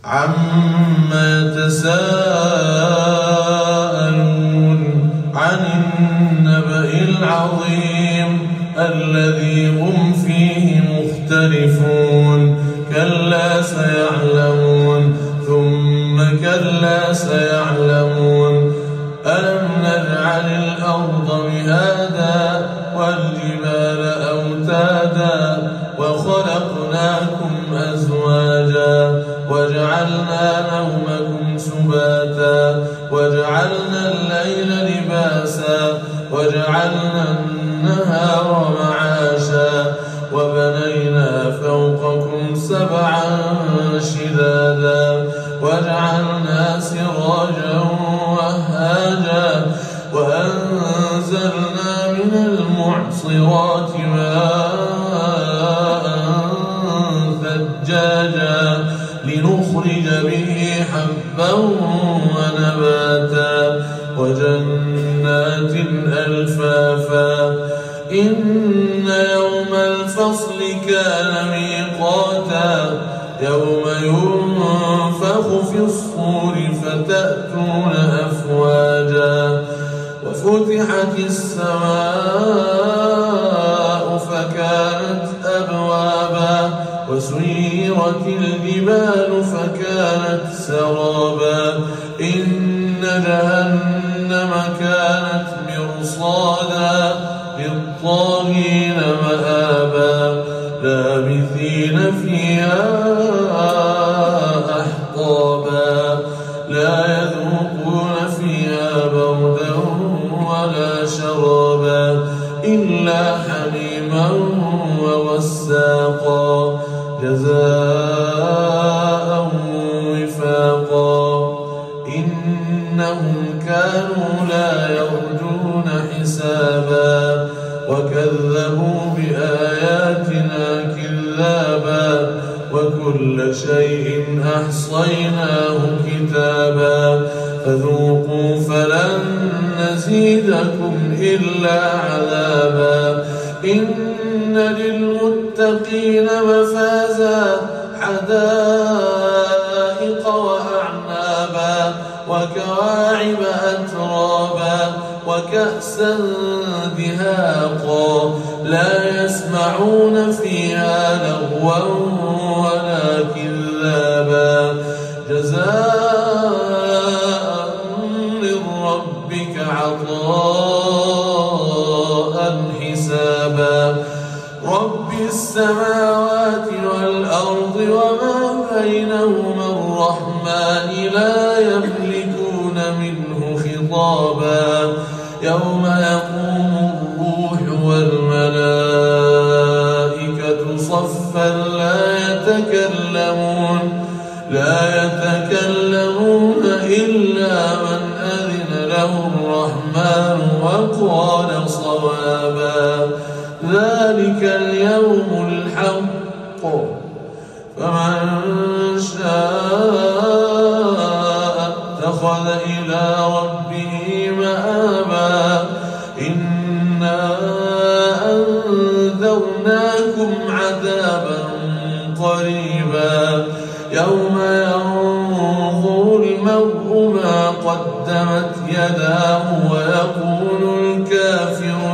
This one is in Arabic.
عما يتساءلون عن النبأ العظيم الذي هم فيه مختلفون كلا سيعلمون ثم كلا سيعلمون ألم نجعل الأرض مهادا والجبال أوتادا وخلقناكم أزواجا وجعلنا نومكم سباتا وجعلنا الليل لباسا وجعلنا النهار معاشا وبنينا فوقكم سبعا شدادا وجعلنا سراجا وهاجا وأنزلنا من المعصرات ماء ثجاجا لنخرج به حبا ونباتا وجنات ألفافا إن يوم الفصل كان ميقاتا يوم ينفخ في الصور فتأتون أفواجا وفتحت السماء فكانت أبوابا وسيرت الجبال فكانت سرابا إن جهنم كانت مرصادا للطاغين مآبا لابثين فيها أحقابا لا يذوقون فيها بردا ولا شرابا إلا حميما وغساقا جزاء وفاقا إنهم كانوا لا يرجون حسابا وكذبوا بآياتنا كذابا وكل شيء أحصيناه كتابا فذوقوا فلن نزيدكم إلا عذابا إن للمتقين مفازا حدائق وأعنابا وكواعب أترابا وكأسا دهاقا لا يسمعون فيها لغوا ولا كذابا جزاء من ربك عطاء حسابا رب السماوات والأرض وما بينهما الرحمن لا يملكون منه خطابا يوم يقوم الروح والملائكة صفا لا يتكلمون إلا من أذن له الرحمن وقال صوابا ذلك اليوم الحق فمن شاء اتخذ إلى ربه مآبا إنا أنذرناكم عذابا قريبا يوم ينظر المرء ما قدمت يداه ويقول الكافر